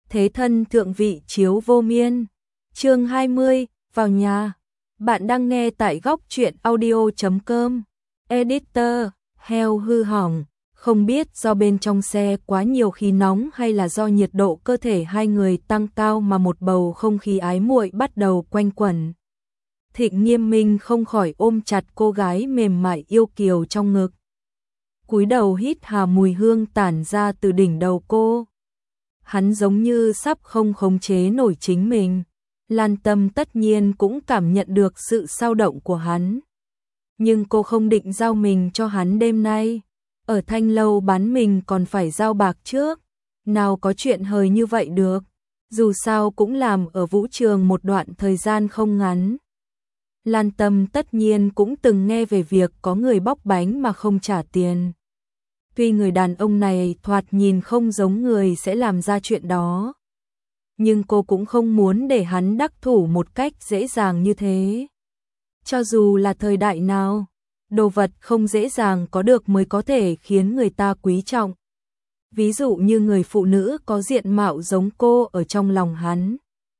Thế thân thượng vị chiếu vô miên. Chương 20, vào nhà. Bạn đang nghe tại góc truyện audio.com. Editor, heo hư hỏng. Không biết do bên trong xe quá nhiều khí nóng hay là do nhiệt độ cơ thể hai người tăng cao mà một bầu không khí ái muội bắt đầu quanh quẩn. Thịnh Nghiêm Minh không khỏi ôm chặt cô gái mềm mại yêu kiều trong ngực. Cúi đầu hít hà mùi hương tản ra từ đỉnh đầu cô. Hắn giống như sắp không khống chế nổi chính mình. Lan Tâm tất nhiên cũng cảm nhận được sự xao động của hắn. Nhưng cô không định giao mình cho hắn đêm nay. Ở Thanh Lâu bán mình còn phải giao bạc trước. Nào có chuyện hời như vậy được. Dù sao cũng làm ở vũ trường một đoạn thời gian không ngắn. Lan Tâm tất nhiên cũng từng nghe về việc có người bóc bánh mà không trả tiền. Tuy người đàn ông này thoạt nhìn không giống người sẽ làm ra chuyện đó, nhưng cô cũng không muốn để hắn đắc thủ một cách dễ dàng như thế. Cho dù là thời đại nào, đồ vật không dễ dàng có được mới có thể khiến người ta quý trọng. Ví dụ như người phụ nữ có diện mạo giống cô ở trong lòng hắn.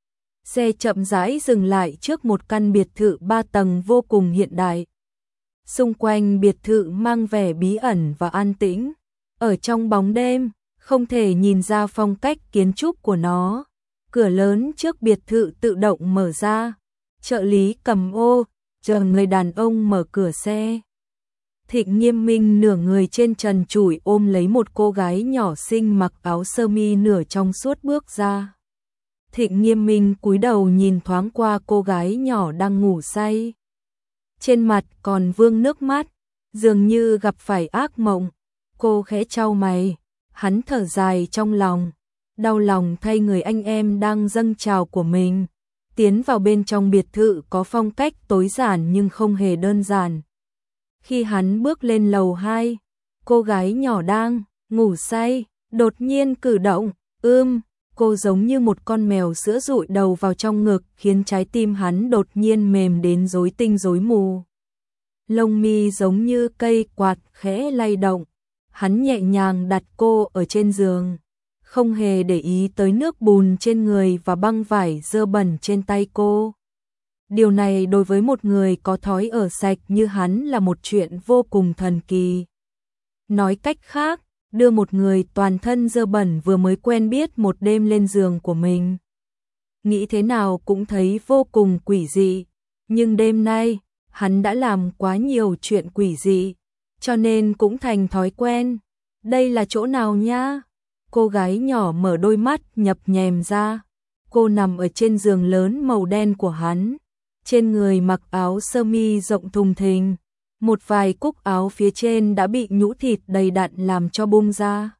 Xe chậm rãi dừng lại trước một căn biệt thự 3 tầng vô cùng hiện đại. Xung quanh biệt thự mang vẻ bí ẩn và an tĩnh. Ở trong bóng đêm, không thể nhìn ra phong cách kiến trúc của nó. Cửa lớn trước biệt thự tự động mở ra. Trợ lý cầm ô, chờ người đàn ông mở cửa xe. Thịnh Nghiêm Minh nửa người trên trần trụi ôm lấy một cô gái nhỏ xinh mặc áo sơ mi nửa trong suốt bước ra. Thịnh Nghiêm Minh cúi đầu nhìn thoáng qua cô gái nhỏ đang ngủ say. Trên mặt còn vương nước mắt, dường như gặp phải ác mộng. Cô khẽ chau mày, hắn thở dài trong lòng, đau lòng thay người anh em đang dâng trào của mình. Tiến vào bên trong biệt thự có phong cách tối giản nhưng không hề đơn giản. Khi hắn bước lên lầu 2, cô gái nhỏ đang ngủ say, đột nhiên cử động, cô giống như một con mèo sữa dụi đầu vào trong ngực khiến trái tim hắn đột nhiên mềm đến rối tinh rối mù. Lông mi giống như cây quạt khẽ lay động. Hắn nhẹ nhàng đặt cô ở trên giường, không hề để ý tới nước bùn trên người và băng vải dơ bẩn trên tay cô. Điều này đối với một người có thói ở sạch như hắn là một chuyện vô cùng thần kỳ. Nói cách khác, đưa một người toàn thân dơ bẩn vừa mới quen biết một đêm lên giường của mình. Nghĩ thế nào cũng thấy vô cùng quỷ dị, nhưng đêm nay, hắn đã làm quá nhiều chuyện quỷ dị, cho nên cũng thành thói quen. Đây là chỗ nào nhá? Cô gái nhỏ mở đôi mắt nhập nhèm ra. Cô nằm ở trên giường lớn màu đen của hắn. Trên người mặc áo sơ mi rộng thùng thình. Một vài cúc áo phía trên đã bị nhũ thịt đầy đặn làm cho bung ra.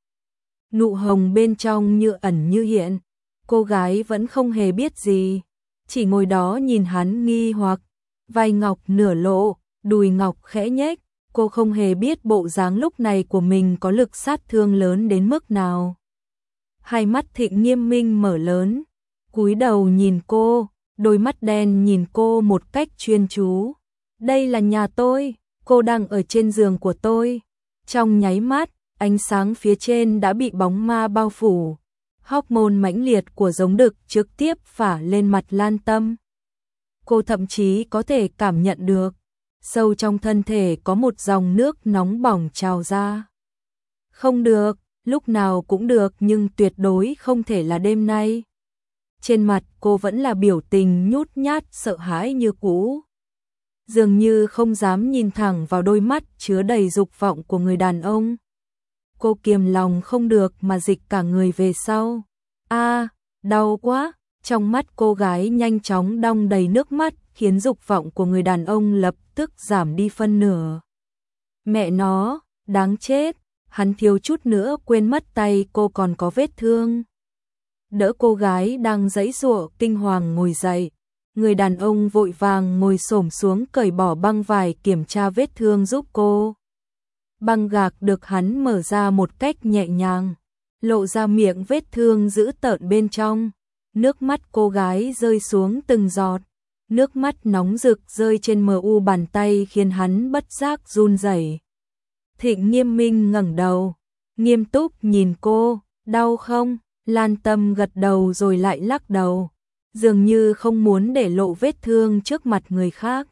Nụ hồng bên trong như ẩn như hiện. Cô gái vẫn không hề biết gì. Chỉ ngồi đó nhìn hắn nghi hoặc. Vai ngọc nửa lộ, đùi ngọc khẽ nhếch. Cô không hề biết bộ dáng lúc này của mình có lực sát thương lớn đến mức nào. Hai mắt Thịnh Nghiêm Minh mở lớn, cúi đầu nhìn cô, đôi mắt đen nhìn cô một cách chuyên chú. Đây là nhà tôi, cô đang ở trên giường của tôi. Trong nháy mắt, ánh sáng phía trên đã bị bóng ma bao phủ. Hormone mãnh liệt của giống đực trực tiếp phả lên mặt Lan Tâm. Cô thậm chí có thể cảm nhận được sâu trong thân thể có một dòng nước nóng bỏng trào ra. Không được, lúc nào cũng được nhưng tuyệt đối không thể là đêm nay. Trên mặt cô vẫn là biểu tình nhút nhát sợ hãi như cũ. Dường như không dám nhìn thẳng vào đôi mắt chứa đầy dục vọng của người đàn ông. Cô kiềm lòng không được mà dịch cả người về sau. Đau quá. Trong mắt cô gái nhanh chóng đong đầy nước mắt khiến dục vọng của người đàn ông lập tức giảm đi phân nửa. Mẹ nó, đáng chết, hắn thiếu chút nữa quên mất tay cô còn có vết thương. Đỡ cô gái đang giãy giụa kinh hoàng ngồi dậy, người đàn ông vội vàng ngồi xổm xuống cởi bỏ băng vải kiểm tra vết thương giúp cô. Băng gạc được hắn mở ra một cách nhẹ nhàng, lộ ra miệng vết thương dữ tợn bên trong. Nước mắt cô gái rơi xuống từng giọt, nước mắt nóng rực rơi trên mu bàn tay khiến hắn bất giác run rẩy. Thịnh Nghiêm Minh ngẩng đầu, nghiêm túc nhìn cô, đau không? Lan Tâm gật đầu rồi lại lắc đầu, dường như không muốn để lộ vết thương trước mặt người khác.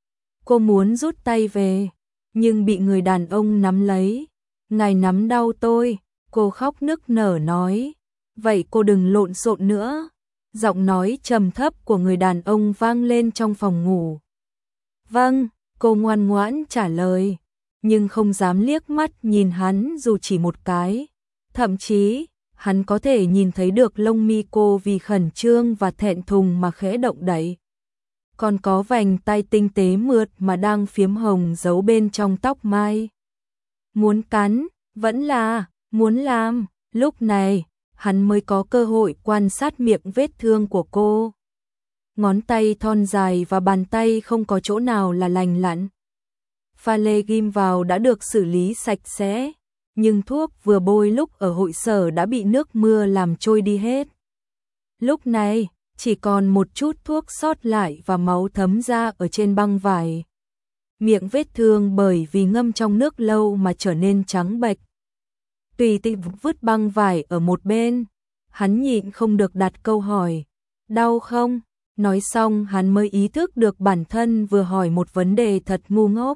Cô muốn rút tay về, nhưng bị người đàn ông nắm lấy. Ngài nắm đau tôi, cô khóc nức nở nói. Vậy cô đừng lộn xộn nữa. Giọng nói trầm thấp của người đàn ông vang lên trong phòng ngủ. Vâng, cô ngoan ngoãn trả lời, nhưng không dám liếc mắt nhìn hắn dù chỉ một cái. Thậm chí, hắn có thể nhìn thấy được lông mi cô vì khẩn trương và thẹn thùng mà khẽ động đậy. Còn có vành tay tinh tế mượt mà đang phiếm hồng giấu bên trong tóc mai. Muốn cắn, vẫn là, muốn làm, lúc này, hắn mới có cơ hội quan sát miệng vết thương của cô. Ngón tay thon dài và bàn tay không có chỗ nào là lành lặn. Pha lê ghim vào đã được xử lý sạch sẽ, nhưng thuốc vừa bôi lúc ở hội sở đã bị nước mưa làm trôi đi hết. Lúc này, chỉ còn một chút thuốc sót lại và máu thấm ra ở trên băng vải. Miệng vết thương bởi vì ngâm trong nước lâu mà trở nên trắng bệch. Tùy tiện vứt băng vải ở một bên, hắn nhịn không được đặt câu hỏi, đau không? Nói xong hắn mới ý thức được bản thân vừa hỏi một vấn đề thật ngu ngốc.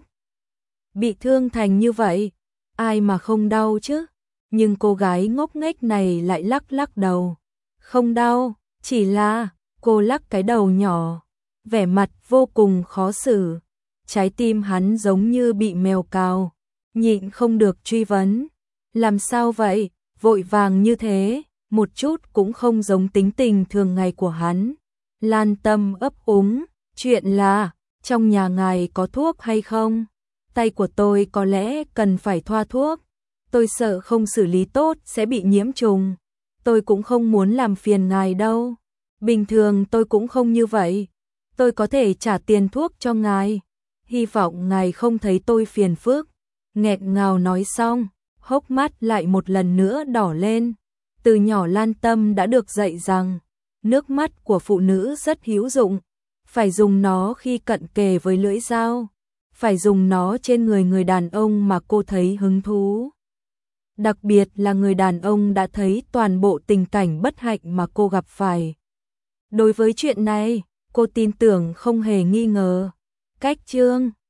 Bị thương thành như vậy, ai mà không đau chứ? Nhưng cô gái ngốc nghếch này lại lắc lắc đầu. Không đau, chỉ là, cô lắc cái đầu nhỏ, vẻ mặt vô cùng khó xử. Trái tim hắn giống như bị mèo cào, nhịn không được truy vấn. Làm sao vậy, vội vàng như thế, một chút cũng không giống tính tình thường ngày của hắn. Lan Tâm ấp úng, chuyện là, trong nhà ngài có thuốc hay không? Tay của tôi có lẽ cần phải thoa thuốc. Tôi sợ không xử lý tốt sẽ bị nhiễm trùng. Tôi cũng không muốn làm phiền ngài đâu. Bình thường tôi cũng không như vậy. Tôi có thể trả tiền thuốc cho ngài. Hy vọng ngài không thấy tôi phiền phức. Nghẹn ngào nói xong, hốc mắt lại một lần nữa đỏ lên. Từ nhỏ Lan Tâm đã được dạy rằng, nước mắt của phụ nữ rất hữu dụng. Phải dùng nó khi cận kề với lưỡi dao. Phải dùng nó trên người đàn ông mà cô thấy hứng thú. Đặc biệt là người đàn ông đã thấy toàn bộ tình cảnh bất hạnh mà cô gặp phải. Đối với chuyện này, cô tin tưởng không hề nghi ngờ. Cách chương